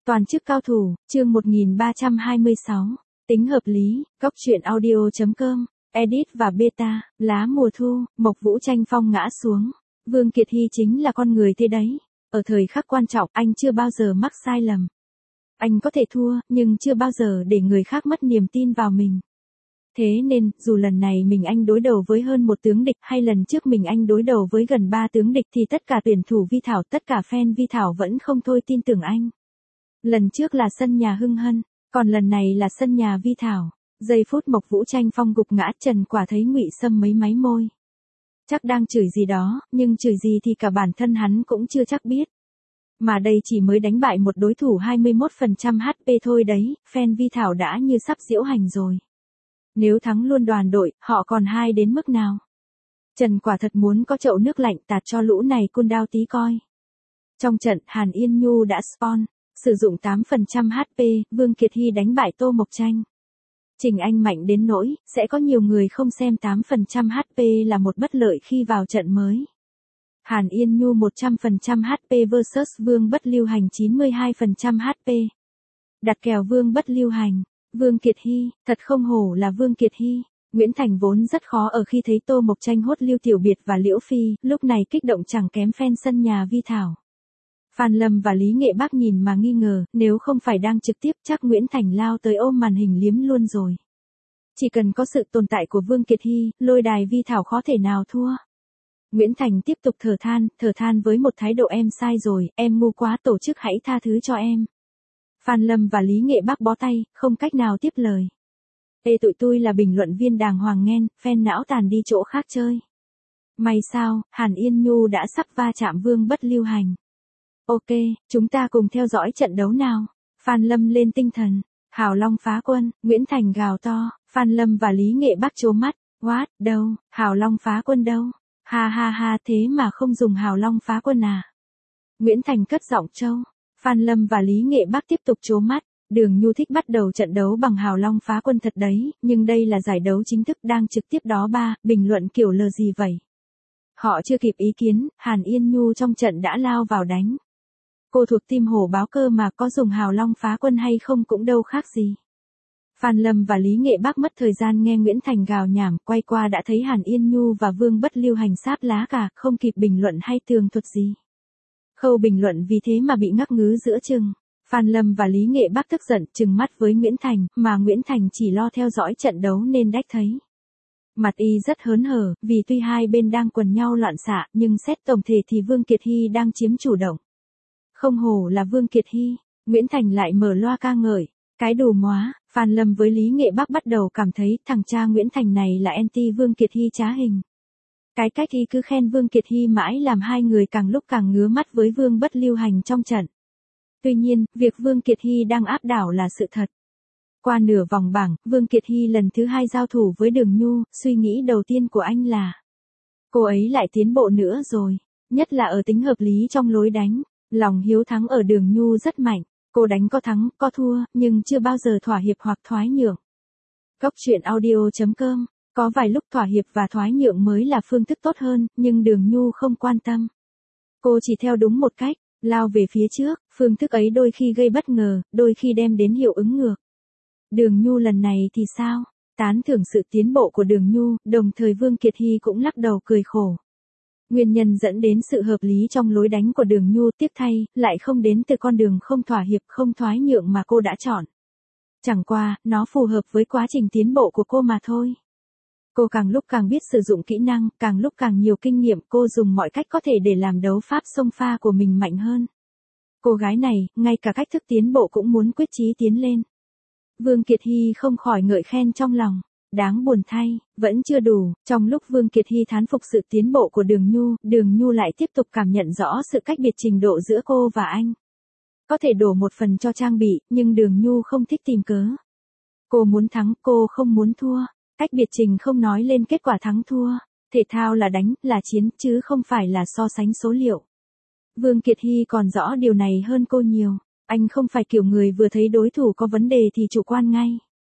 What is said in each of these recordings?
Toàn chức cao thủ, chương 1326. Tính hợp lý, góc truyện audio.com, edit và beta, lá mùa thu, Mộc Vũ Tranh Phong ngã xuống. Vương Kiệt Hy chính là con người thế đấy. Ở thời khắc quan trọng, anh chưa bao giờ mắc sai lầm. Anh có thể thua, nhưng chưa bao giờ để người khác mất niềm tin vào mình. Thế nên, dù lần này mình anh đối đầu với hơn một tướng địch hay lần trước mình anh đối đầu với gần 3 tướng địch thì tất cả tuyển thủ Vi Thảo, tất cả fan Vi Thảo vẫn không thôi tin tưởng anh. Lần trước là sân nhà Hưng Hân, còn lần này là sân nhà Vi Thảo. Giây phút Mộc Vũ Tranh Phong gục ngã, Trần Quả thấy Ngụy Sâm mấy máy môi. Chắc đang chửi gì đó, nhưng chửi gì thì cả bản thân hắn cũng chưa chắc biết. Mà đây chỉ mới đánh bại một đối thủ 21% HP thôi đấy, fan Vi Thảo đã như sắp diễu hành rồi. Nếu thắng luôn đoàn đội, họ còn hai đến mức nào? Trần Quả thật muốn có chậu nước lạnh tạt cho lũ này cool down tí coi. Trong trận, Hàn Yên Nhu đã spawn, sử dụng 8% HP, Vương Kiệt Hy đánh bại Tô Mộc Tranh. Trình Anh mạnh đến nỗi, sẽ có nhiều người không xem 8% HP là một bất lợi khi vào trận mới. Hàn Yên Nhu 100% HP vs Vương Bất Lưu Hành 92% HP. Đặt kèo Vương Bất Lưu Hành. Vương Kiệt Hy, thật không hổ là Vương Kiệt Hy. Nguyễn Thành vốn rất khó ở khi thấy Tô Mộc Tranh hốt Lưu Tiểu Biệt và Liễu Phi, lúc này kích động chẳng kém fan sân nhà Vi Thảo. Phan Lâm và Lý Nghệ Bác nhìn mà nghi ngờ, nếu không phải đang trực tiếp chắc Nguyễn Thành lao tới ôm màn hình liếm luôn rồi. Chỉ cần có sự tồn tại của Vương Kiệt Hy, lôi đài Vi Thảo khó thể nào thua. Nguyễn Thành tiếp tục thở than với một thái độ em sai rồi, em ngu quá, tổ chức hãy tha thứ cho em. Phan Lâm và Lý Nghệ Bác bó tay, không cách nào tiếp lời. Ê tụi tôi là bình luận viên đàng hoàng nghen, fan não tàn đi chỗ khác chơi. May sao, Hàn Yên Nhu đã sắp va chạm Vương Bất Lưu Hành. Ok, chúng ta cùng theo dõi trận đấu nào. Phan Lâm lên tinh thần. Hào Long phá quân, Nguyễn Thành gào to, Phan Lâm và Lý Nghệ Bác trố mắt. What, đâu, Hào Long phá quân đâu? Ha ha ha, thế mà không dùng Hào Long phá quân à? Nguyễn Thành cất giọng trâu. Phan Lâm và Lý Nghệ Bác tiếp tục trố mắt. Đường Nhu thích bắt đầu trận đấu bằng Hào Long phá quân thật đấy, nhưng đây là giải đấu chính thức đang trực tiếp đó ba, bình luận kiểu lờ gì vậy? Họ chưa kịp ý kiến, Hàn Yên Nhu trong trận đã lao vào đánh. Cô thuộc team Hổ Báo cơ mà, có dùng Hào Long phá quân hay không cũng đâu khác gì. Phan Lâm và Lý Nghệ Bác mất thời gian nghe Nguyễn Thành gào nhảm, quay qua đã thấy Hàn Yên Nhu và Vương Bất Lưu Hành sáp lá cả, không kịp bình luận hay tường thuật gì. Khâu bình luận vì thế mà bị ngắc ngứ giữa chừng. Phan Lâm và Lý Nghệ Bác tức giận trừng mắt với Nguyễn Thành, mà Nguyễn Thành chỉ lo theo dõi trận đấu nên đách thấy. Mặt y rất hớn hở, vì tuy hai bên đang quần nhau loạn xạ, nhưng xét tổng thể thì Vương Kiệt Hy đang chiếm chủ động. Không hổ là Vương Kiệt Hy, Nguyễn Thành lại mở loa ca ngợi. Cái đồ móa, Phan Lâm với Lý Nghệ Bác bắt đầu cảm thấy thằng cha Nguyễn Thành này là anti Vương Kiệt Hy trá hình. Cái cách y cứ khen Vương Kiệt Hy mãi làm hai người càng lúc càng ngứa mắt với Vương Bất Lưu Hành trong trận. Tuy nhiên, việc Vương Kiệt Hy đang áp đảo là sự thật. Qua nửa vòng bảng, Vương Kiệt Hy lần thứ 2 giao thủ với Đường Nhu, suy nghĩ đầu tiên của anh là cô ấy lại tiến bộ nữa rồi, nhất là ở tính hợp lý trong lối đánh. Lòng hiếu thắng ở Đường Nhu rất mạnh, cô đánh có thắng, có thua, nhưng chưa bao giờ thỏa hiệp hoặc thoái nhượng. Góc truyện audio.com, có vài lúc thỏa hiệp và thoái nhượng mới là phương thức tốt hơn, nhưng Đường Nhu không quan tâm. Cô chỉ theo đúng một cách, lao về phía trước, phương thức ấy đôi khi gây bất ngờ, đôi khi đem đến hiệu ứng ngược. Đường Nhu lần này thì sao? Tán thưởng sự tiến bộ của Đường Nhu, đồng thời Vương Kiệt Hy cũng lắc đầu cười khổ. Nguyên nhân dẫn đến sự hợp lý trong lối đánh của Đường Nhu tiếp thay, lại không đến từ con đường không thỏa hiệp không thoái nhượng mà cô đã chọn. Chẳng qua, nó phù hợp với quá trình tiến bộ của cô mà thôi. Cô càng lúc càng biết sử dụng kỹ năng, càng lúc càng nhiều kinh nghiệm, cô dùng mọi cách có thể để làm đấu pháp xông pha của mình mạnh hơn. Cô gái này, ngay cả cách thức tiến bộ cũng muốn quyết chí tiến lên. Vương Kiệt Hy không khỏi ngợi khen trong lòng. Đáng buồn thay, vẫn chưa đủ, trong lúc Vương Kiệt Hy thán phục sự tiến bộ của Đường Nhu lại tiếp tục cảm nhận rõ sự cách biệt trình độ giữa cô và anh. Có thể đổ một phần cho trang bị, nhưng Đường Nhu không thích tìm cớ. Cô muốn thắng, cô không muốn thua. Cách biệt trình không nói lên kết quả thắng thua. Thể thao là đánh, là chiến, chứ không phải là so sánh số liệu. Vương Kiệt Hy còn rõ điều này hơn cô nhiều. Anh không phải kiểu người vừa thấy đối thủ có vấn đề thì chủ quan ngay.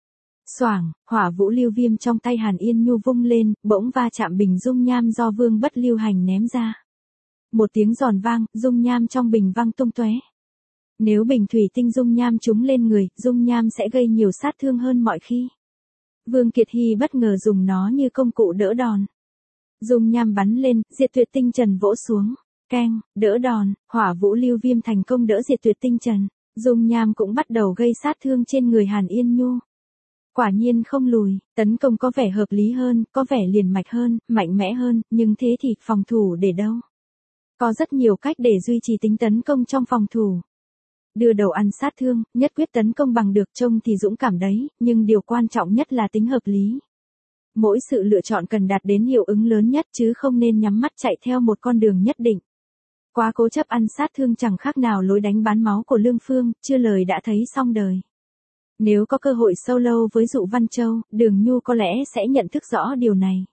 Xoảng, hỏa vũ lưu viêm trong tay Hàn Yên Nhu vung lên, bỗng va chạm bình dung nham do Vương Bất Lưu Hành ném ra. Một tiếng giòn vang, dung nham trong bình văng tung tóe. Nếu bình thủy tinh dung nham trúng lên người, dung nham sẽ gây nhiều sát thương hơn mọi khi. Vương Kiệt Hy bất ngờ dùng nó như công cụ đỡ đòn. Dung nham bắn lên, diệt tuyệt tinh trần vỗ xuống. Keng, đỡ đòn, hỏa vũ lưu viêm thành công đỡ diệt tuyệt tinh trần. Dung nham cũng bắt đầu gây sát thương trên người Hàn Yên Nhu. Quả nhiên không lùi, tấn công có vẻ hợp lý hơn, có vẻ liền mạch hơn, mạnh mẽ hơn, nhưng thế thì phòng thủ để đâu? Có rất nhiều cách để duy trì tính tấn công trong phòng thủ. Đưa đầu ăn sát thương, nhất quyết tấn công bằng được, trông thì dũng cảm đấy, nhưng điều quan trọng nhất là tính hợp lý. Mỗi sự lựa chọn cần đạt đến hiệu ứng lớn nhất chứ không nên nhắm mắt chạy theo một con đường nhất định. Quá cố chấp ăn sát thương chẳng khác nào lối đánh bán máu của Lương Phương, chưa lời đã thấy xong đời. Nếu có cơ hội solo với Dụ Văn Châu, Đường Nhu có lẽ sẽ nhận thức rõ điều này.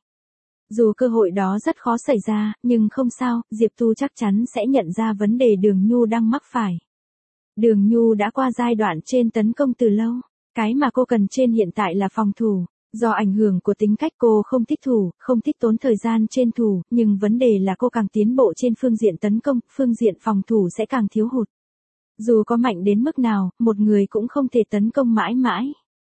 Dù cơ hội đó rất khó xảy ra, nhưng không sao, Diệp Tu chắc chắn sẽ nhận ra vấn đề Đường Nhu đang mắc phải. Đường Nhu đã qua giai đoạn trên tấn công từ lâu. Cái mà cô cần trên hiện tại là phòng thủ. Do ảnh hưởng của tính cách cô không thích thủ, không thích tốn thời gian trên thủ, nhưng vấn đề là cô càng tiến bộ trên phương diện tấn công, phương diện phòng thủ sẽ càng thiếu hụt. Dù có mạnh đến mức nào, một người cũng không thể tấn công mãi mãi.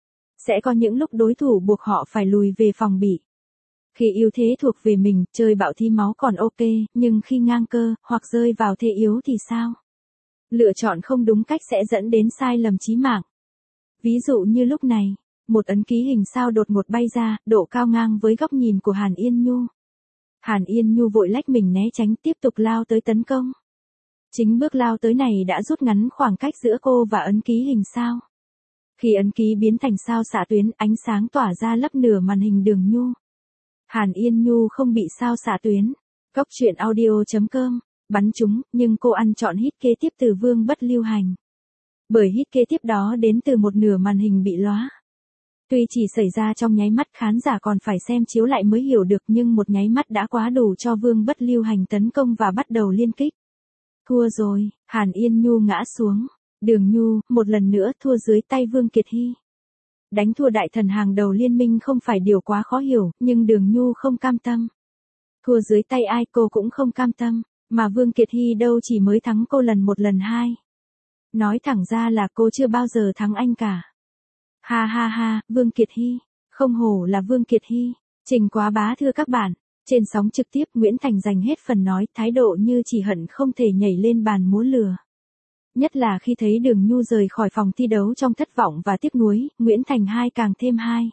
Sẽ có những lúc đối thủ buộc họ phải lùi về phòng bị. Khi ưu thế thuộc về mình, chơi bạo thi máu còn ok, nhưng khi ngang cơ, hoặc rơi vào thế yếu thì sao? Lựa chọn không đúng cách sẽ dẫn đến sai lầm chí mạng. Ví dụ như lúc này, một ấn ký hình sao đột ngột bay ra, độ cao ngang với góc nhìn của Hàn Yên Nhu. Hàn Yên Nhu vội lách mình né tránh, tiếp tục lao tới tấn công. Chính bước lao tới này đã rút ngắn khoảng cách giữa cô và ấn ký hình sao. Khi ấn ký biến thành sao xạ tuyến, ánh sáng tỏa ra lấp nửa màn hình Đường Nhu. Hàn Yên Nhu không bị sao xạ tuyến. Góc truyện audio.com bắn trúng, nhưng cô ăn trọn hit kế tiếp từ Vương Bất Lưu Hành. Bởi hit kế tiếp đó đến từ một nửa màn hình bị lóa. Tuy chỉ xảy ra trong nháy mắt, khán giả còn phải xem chiếu lại mới hiểu được, nhưng một nháy mắt đã quá đủ cho Vương Bất Lưu Hành tấn công và bắt đầu liên kích. Thua rồi, Hàn Yên Nhu ngã xuống. Đường Nhu, một lần nữa thua dưới tay Vương Kiệt Hy. Đánh thua đại thần hàng đầu liên minh không phải điều quá khó hiểu, nhưng Đường Nhu không cam tâm. Thua dưới tay ai cô cũng không cam tâm, mà Vương Kiệt Hy đâu chỉ mới thắng cô lần một lần hai. Nói thẳng ra là cô chưa bao giờ thắng anh cả. Ha ha ha, Vương Kiệt Hy, không hổ là Vương Kiệt Hy. Trình Quá Bá thưa các bạn, trên sóng trực tiếp Nguyễn Thành dành hết phần nói, thái độ như chỉ hận không thể nhảy lên bàn múa lừa. Nhất là khi thấy Đường Nhu rời khỏi phòng thi đấu trong thất vọng và tiếc nuối, Nguyễn Thành hai càng thêm hai.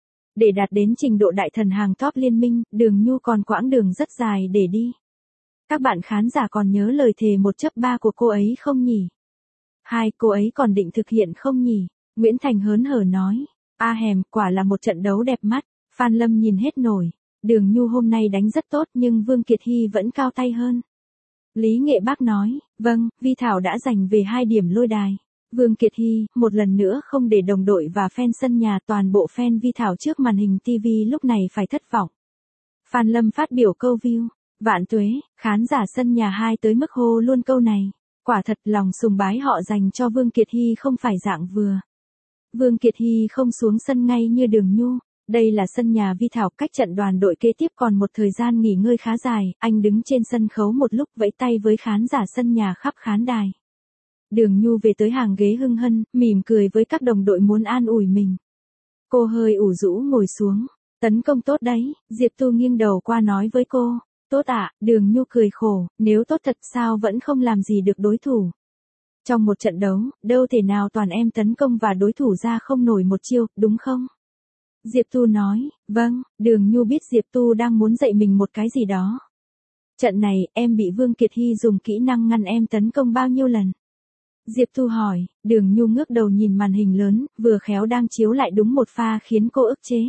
Để đạt đến trình độ đại thần hàng top liên minh, Đường Nhu còn quãng đường rất dài để đi. Các bạn khán giả còn nhớ lời thề 1/3 của cô ấy không nhỉ? Hai, cô ấy còn định thực hiện không nhỉ? Nguyễn Thành hớn hở nói. A hèm, quả là một trận đấu đẹp mắt. Phan Lâm nhìn hết nổi. Đường Nhu hôm nay đánh rất tốt nhưng Vương Kiệt Hy vẫn cao tay hơn. Lý Nghệ Bác nói, vâng, Vi Thảo đã giành về 2 điểm lôi đài. Vương Kiệt Hy, một lần nữa không để đồng đội và fan sân nhà, toàn bộ fan Vi Thảo trước màn hình TV lúc này phải thất vọng. Phan Lâm phát biểu câu view. Vạn tuế, khán giả sân nhà hai tới mức hô luôn câu này. Quả thật lòng sùng bái họ dành cho Vương Kiệt Hy không phải dạng vừa. Vương Kiệt Hy không xuống sân ngay như Đường Nhu. Đây là sân nhà Vi Thảo, cách trận đoàn đội kế tiếp còn một thời gian nghỉ ngơi khá dài, anh đứng trên sân khấu một lúc vẫy tay với khán giả sân nhà khắp khán đài. Đường Nhu về tới hàng ghế hưng hân, mỉm cười với các đồng đội muốn an ủi mình. Cô hơi ủ rũ ngồi xuống. Tấn công tốt đấy, Diệp Tu nghiêng đầu qua nói với cô. Tốt ạ, Đường Nhu cười khổ, nếu tốt thật sao vẫn không làm gì được đối thủ. Trong một trận đấu, đâu thể nào toàn em tấn công và đối thủ ra không nổi một chiêu, đúng không? Diệp Tu nói, vâng, Đường Nhu biết Diệp Tu đang muốn dạy mình một cái gì đó. Trận này, em bị Vương Kiệt Hy dùng kỹ năng ngăn em tấn công bao nhiêu lần? Diệp Tu hỏi, Đường Nhu ngước đầu nhìn màn hình lớn, vừa khéo đang chiếu lại đúng một pha khiến cô ức chế.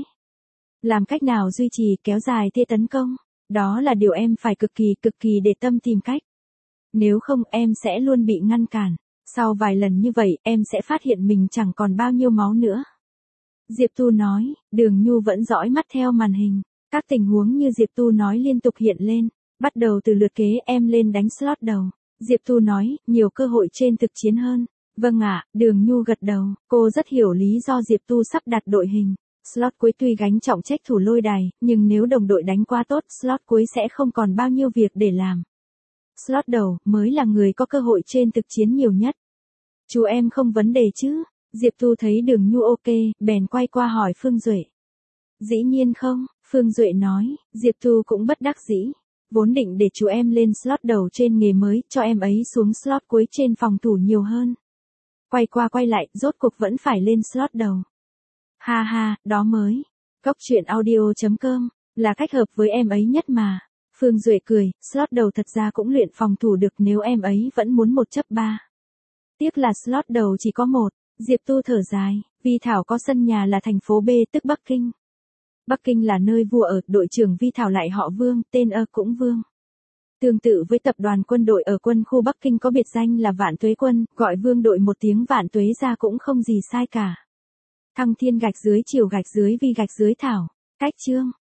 Làm cách nào duy trì kéo dài thế tấn công? Đó là điều em phải cực kỳ để tâm tìm cách. Nếu không em sẽ luôn bị ngăn cản. Sau vài lần như vậy em sẽ phát hiện mình chẳng còn bao nhiêu máu nữa. Diệp Tu nói, Đường Nhu vẫn dõi mắt theo màn hình. Các tình huống như Diệp Tu nói liên tục hiện lên. Bắt đầu từ lượt kế em lên đánh slot đầu. Diệp Tu nói, nhiều cơ hội trên thực chiến hơn. Vâng ạ, Đường Nhu gật đầu. Cô rất hiểu lý do Diệp Tu sắp đặt đội hình. Slot cuối tuy gánh trọng trách thủ lôi đài, nhưng nếu đồng đội đánh quá tốt, slot cuối sẽ không còn bao nhiêu việc để làm. Slot đầu mới là người có cơ hội trên thực chiến nhiều nhất. Chú em không vấn đề chứ? Diệp Thu thấy Đường Nhu ok, bèn quay qua hỏi Phương Duệ. Dĩ nhiên không, Phương Duệ nói, Diệp Thu cũng bất đắc dĩ. Vốn định để chú em lên slot đầu trên nghề mới, cho em ấy xuống slot cuối trên phòng thủ nhiều hơn. Quay qua quay lại, rốt cuộc vẫn phải lên slot đầu. Ha ha, đó mới. Cóc truyện audio.com, là cách hợp với em ấy nhất mà. Phương Duệ cười, slot đầu thật ra cũng luyện phòng thủ được nếu em ấy vẫn muốn 1/3. Tiếc là slot đầu chỉ có 1, Diệp Tu thở dài, Vi Thảo có sân nhà là thành phố B tức Bắc Kinh. Bắc Kinh là nơi vua ở, đội trưởng Vi Thảo lại họ Vương, tên cũng Vương. Tương tự với tập đoàn quân đội ở quân khu Bắc Kinh có biệt danh là Vạn Tuế Quân, gọi Vương đội một tiếng Vạn Tuế ra cũng không gì sai cả. Thăng Thiên gạch dưới Triều gạch dưới Vi gạch dưới Thảo. Cách chương